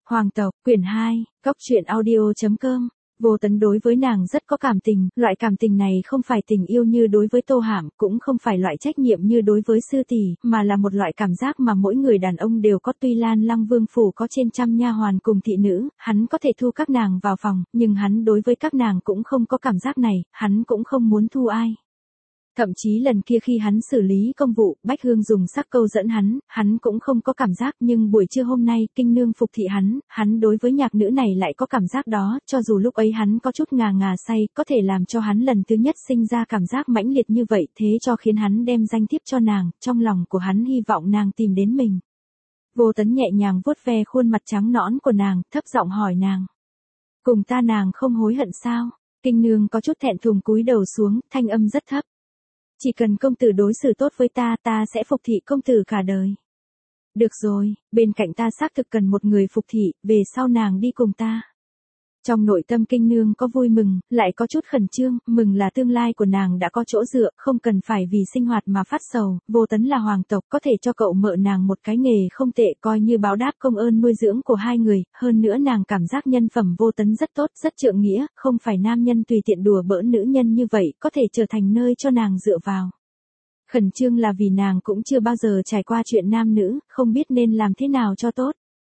Hoàng tộc, quyển 2, Cóc truyện audio.com. Vô Tấn đối với nàng rất có cảm tình, loại cảm tình này không phải tình yêu như đối với Tô Hàm, cũng không phải loại trách nhiệm như đối với sư tỷ, mà là một loại cảm giác mà mỗi người đàn ông đều có. Tuy Lan Lăng Vương phủ có trên trăm nha hoàn cùng thị nữ, hắn có thể thu các nàng vào phòng, nhưng hắn đối với các nàng cũng không có cảm giác này, hắn cũng không muốn thu ai. Thậm chí lần kia khi hắn xử lý công vụ, Bách Hương dùng sắc câu dẫn hắn cũng không có cảm giác, nhưng buổi trưa hôm nay, Kinh Nương phục thị hắn đối với nhạc nữ này lại có cảm giác đó, cho dù lúc ấy hắn có chút ngà ngà say, có thể làm cho hắn lần thứ nhất sinh ra cảm giác mãnh liệt như vậy, thế cho khiến hắn đem danh thiếp cho nàng, trong lòng của hắn hy vọng nàng tìm đến mình. Vô Tấn nhẹ nhàng vuốt ve khuôn mặt trắng nõn của nàng, thấp giọng hỏi nàng. Cùng ta nàng không hối hận sao? Kinh Nương có chút thẹn thùng cúi đầu xuống, thanh âm rất thấp. Chỉ cần công tử đối xử tốt với ta sẽ phục thị công tử cả đời. Được rồi, bên cạnh ta xác thực cần một người phục thị, về sau nàng đi cùng ta. Trong nội tâm Kinh Nương có vui mừng, lại có chút khẩn trương, mừng là tương lai của nàng đã có chỗ dựa, không cần phải vì sinh hoạt mà phát sầu. Vô Tấn là hoàng tộc, có thể cho cậu mợ nàng một cái nghề không tệ, coi như báo đáp công ơn nuôi dưỡng của hai người, hơn nữa nàng cảm giác nhân phẩm Vô Tấn rất tốt, rất trượng nghĩa, không phải nam nhân tùy tiện đùa bỡn nữ nhân như vậy, có thể trở thành nơi cho nàng dựa vào. Khẩn trương là vì nàng cũng chưa bao giờ trải qua chuyện nam nữ, không biết nên làm thế nào cho tốt.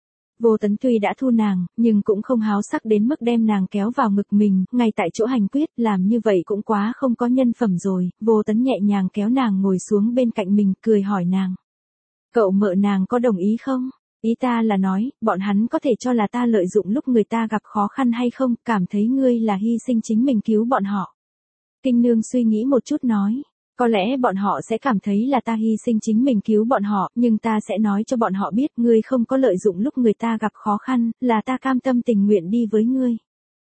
Vô Tấn tuy đã thu nàng, nhưng cũng không háo sắc đến mức đem nàng kéo vào ngực mình, ngay tại chỗ hành quyết, làm như vậy cũng quá không có nhân phẩm rồi. Vô Tấn nhẹ nhàng kéo nàng ngồi xuống bên cạnh mình, cười hỏi nàng. Cậu mợ nàng có đồng ý không? Ý ta là nói, bọn hắn có thể cho là ta lợi dụng lúc người ta gặp khó khăn hay không, cảm thấy ngươi là hy sinh chính mình cứu bọn họ. Kinh Nương suy nghĩ một chút nói. Có lẽ bọn họ sẽ cảm thấy là ta hy sinh chính mình cứu bọn họ, nhưng ta sẽ nói cho bọn họ biết ngươi không có lợi dụng lúc người ta gặp khó khăn, là ta cam tâm tình nguyện đi với ngươi.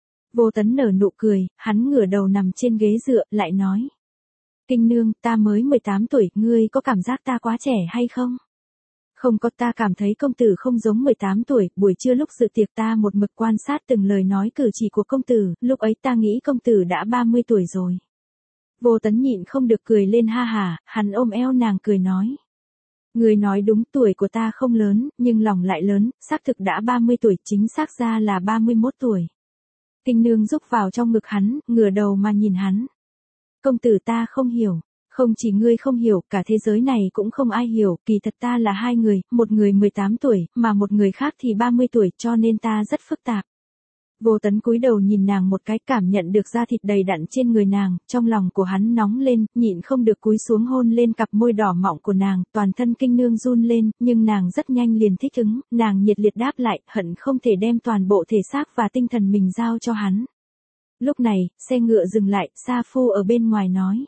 Vô Tấn nở nụ cười, hắn ngửa đầu nằm trên ghế dựa, lại nói. Kinh Nương, ta mới 18 tuổi, ngươi có cảm giác ta quá trẻ hay không? Không có, ta cảm thấy công tử không giống 18 tuổi, buổi trưa lúc dự tiệc ta một mực quan sát từng lời nói cử chỉ của công tử, lúc ấy ta nghĩ công tử đã 30 tuổi rồi. Vô Tấn nhịn không được cười lên ha hả, hắn ôm eo nàng cười nói. Người nói đúng, tuổi của ta không lớn, nhưng lòng lại lớn, xác thực đã 30 tuổi, chính xác ra là 31 tuổi. Kinh Nương rúc vào trong ngực hắn, ngửa đầu mà nhìn hắn. Công tử ta không hiểu, không chỉ ngươi không hiểu, cả thế giới này cũng không ai hiểu, kỳ thật ta là hai người, một người 18 tuổi, mà một người khác thì 30 tuổi, cho nên ta rất phức tạp. Vô Tấn cúi đầu nhìn nàng một cái, cảm nhận được da thịt đầy đặn trên người nàng, trong lòng của hắn nóng lên, nhịn không được cúi xuống hôn lên cặp môi đỏ mọng của nàng, toàn thân Kinh Nương run lên, nhưng nàng rất nhanh liền thích ứng, nàng nhiệt liệt đáp lại, hận không thể đem toàn bộ thể xác và tinh thần mình giao cho hắn. Lúc này, xe ngựa dừng lại, Sa Phu ở bên ngoài nói.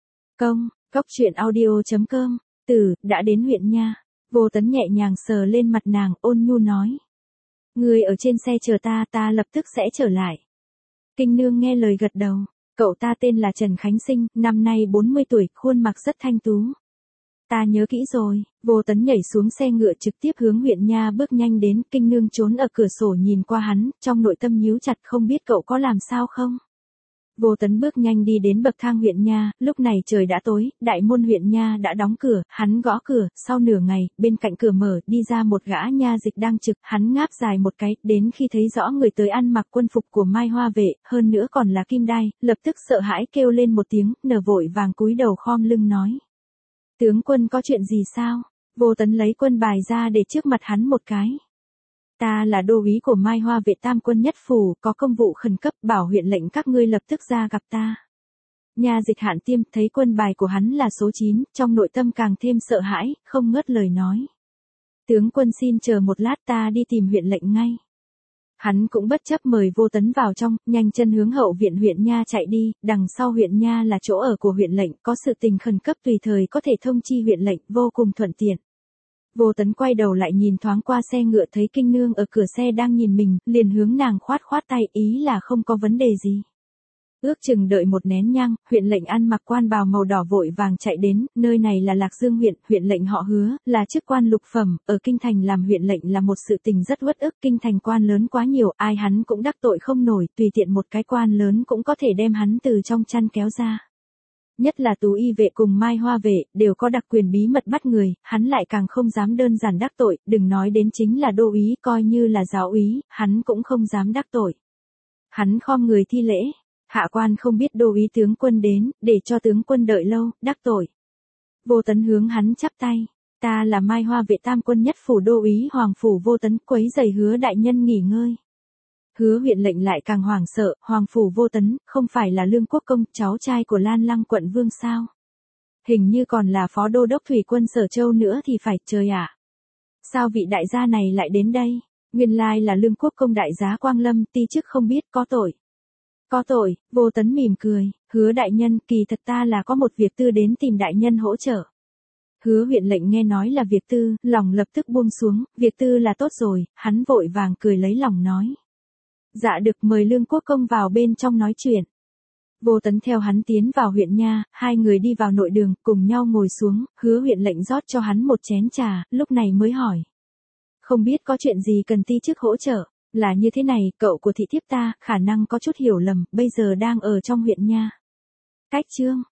Cóc truyện audio.com, đã đến huyện nha. Vô Tấn nhẹ nhàng sờ lên mặt nàng, ôn nhu nói. Người ở trên xe chờ ta lập tức sẽ trở lại. Kinh Nương nghe lời gật đầu. Cậu ta tên là Trần Khánh Sinh, năm nay 40 tuổi, khuôn mặt rất thanh tú. Ta nhớ kỹ rồi. Vô Tấn nhảy xuống xe ngựa trực tiếp hướng huyện nha bước nhanh đến. Kinh Nương trốn ở cửa sổ nhìn qua hắn, trong nội tâm nhíu chặt, không biết cậu có làm sao không. Vô Tấn bước nhanh đi đến bậc thang huyện nha, lúc này trời đã tối, đại môn huyện nha đã đóng cửa, hắn gõ cửa, sau nửa ngày, bên cạnh cửa mở, đi ra một gã nha dịch đang trực, hắn ngáp dài một cái, đến khi thấy rõ người tới ăn mặc quân phục của Mai Hoa vệ, hơn nữa còn là kim đai, lập tức sợ hãi kêu lên một tiếng, nở vội vàng cúi đầu khom lưng nói. Tướng quân có chuyện gì sao? Vô Tấn lấy quân bài ra để trước mặt hắn một cái. Ta là đô úy của Mai Hoa vệ Tam quân nhất phủ, có công vụ khẩn cấp, bảo huyện lệnh các ngươi lập tức ra gặp ta. Nha dịch Hạn Tiêm thấy quân bài của hắn là số 9, trong nội tâm càng thêm sợ hãi, không ngớt lời nói. Tướng quân xin chờ một lát, ta đi tìm huyện lệnh ngay. Hắn cũng bất chấp mời Vô Tấn vào trong, nhanh chân hướng hậu viện huyện nha chạy đi, đằng sau huyện nha là chỗ ở của huyện lệnh, có sự tình khẩn cấp tùy thời có thể thông chi huyện lệnh, vô cùng thuận tiện. Vô Tấn quay đầu lại nhìn thoáng qua xe ngựa, thấy Kinh Nương ở cửa xe đang nhìn mình, liền hướng nàng khoát tay, ý là không có vấn đề gì. Ước chừng đợi một nén nhang, huyện lệnh ăn mặc quan bào màu đỏ vội vàng chạy đến, nơi này là Lạc Dương huyện, huyện lệnh họ Hứa, là chức quan lục phẩm, ở kinh thành làm huyện lệnh là một sự tình rất uất ức, kinh thành quan lớn quá nhiều, ai hắn cũng đắc tội không nổi, tùy tiện một cái quan lớn cũng có thể đem hắn từ trong chăn kéo ra. Nhất là Tú y vệ cùng Mai Hoa vệ, đều có đặc quyền bí mật bắt người, hắn lại càng không dám đơn giản đắc tội, đừng nói đến chính là đô úy, coi như là giáo úy, hắn cũng không dám đắc tội. Hắn khom người thi lễ, hạ quan không biết đô úy tướng quân đến, để cho tướng quân đợi lâu, đắc tội. Vô Tấn hướng hắn chắp tay, ta là Mai Hoa vệ tam quân nhất phủ đô úy Hoàng phủ Vô Tấn, quấy rầy Hứa đại nhân nghỉ ngơi. Hứa huyện lệnh lại càng hoảng sợ, Hoàng phủ Vô Tấn, không phải là Lương Quốc Công, cháu trai của Lan Lăng quận vương sao? Hình như còn là phó đô đốc thủy quân Sở Châu nữa thì phải, trời ạ. Sao vị đại gia này lại đến đây? Nguyên lai là Lương Quốc Công đại giá Quang Lâm, ti chức không biết, có tội. Có tội, Vô Tấn mỉm cười, Hứa đại nhân, kỳ thật ta là có một việc tư đến tìm đại nhân hỗ trợ. Hứa huyện lệnh nghe nói là việc tư, lòng lập tức buông xuống, việc tư là tốt rồi, hắn vội vàng cười lấy lòng nói. Dạ được, mời Lương Quốc Công vào bên trong nói chuyện. Vô Tấn theo hắn tiến vào huyện nha, hai người đi vào nội đường, cùng nhau ngồi xuống, Hứa huyện lệnh rót cho hắn một chén trà, lúc này mới hỏi. Không biết có chuyện gì cần ti chức hỗ trợ, là như thế này, cậu của thị thiếp ta, khả năng có chút hiểu lầm, bây giờ đang ở trong huyện nha. Cách chương